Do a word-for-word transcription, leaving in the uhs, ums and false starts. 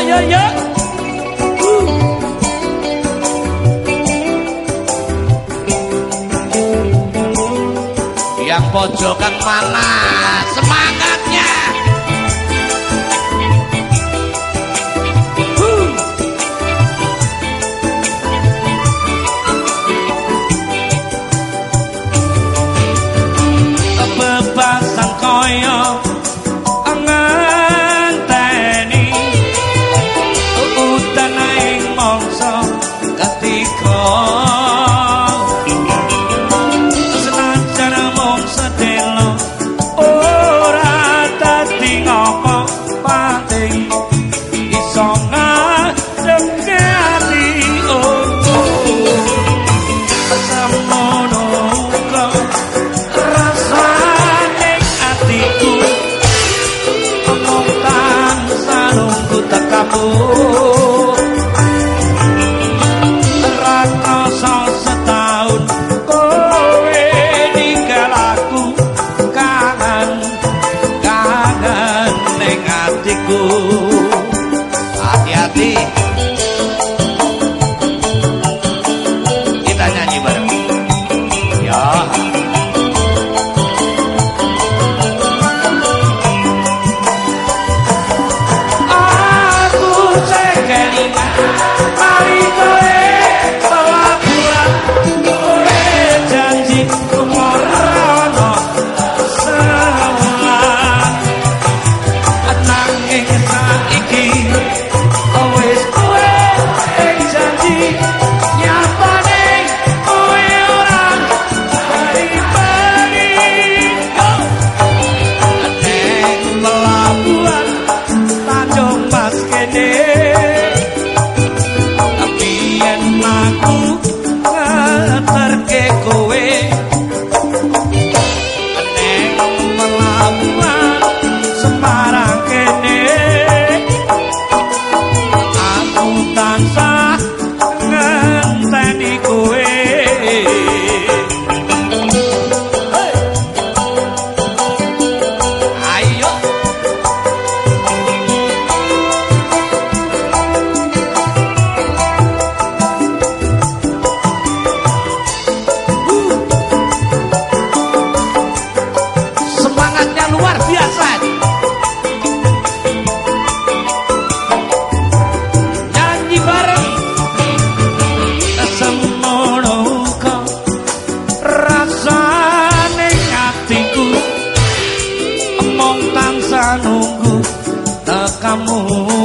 yo yo. Yang pojokan mana semangatnya? Bebasan koyo ngenteni udan ing mangsa ketiga. Rakoso setahun kowe ninggalku kangen kangen ning atiku. Hati-hati kita nyanyi bareng ya. Mari kowe bawa buah, kowe janji kumorono semulan. Nanging saiki wis kowe janji nyapane kowe ora bali-bali. Neng pelabuhan Tanjung Mas kene aku ngeterke kowe neng pelabuhan Semarang kene. Aku tansah ngenteni kowe. Ayo luar biasa. Nyanyi bareng. Semono kok rasane atiku, mong tansah nunggu tekamu.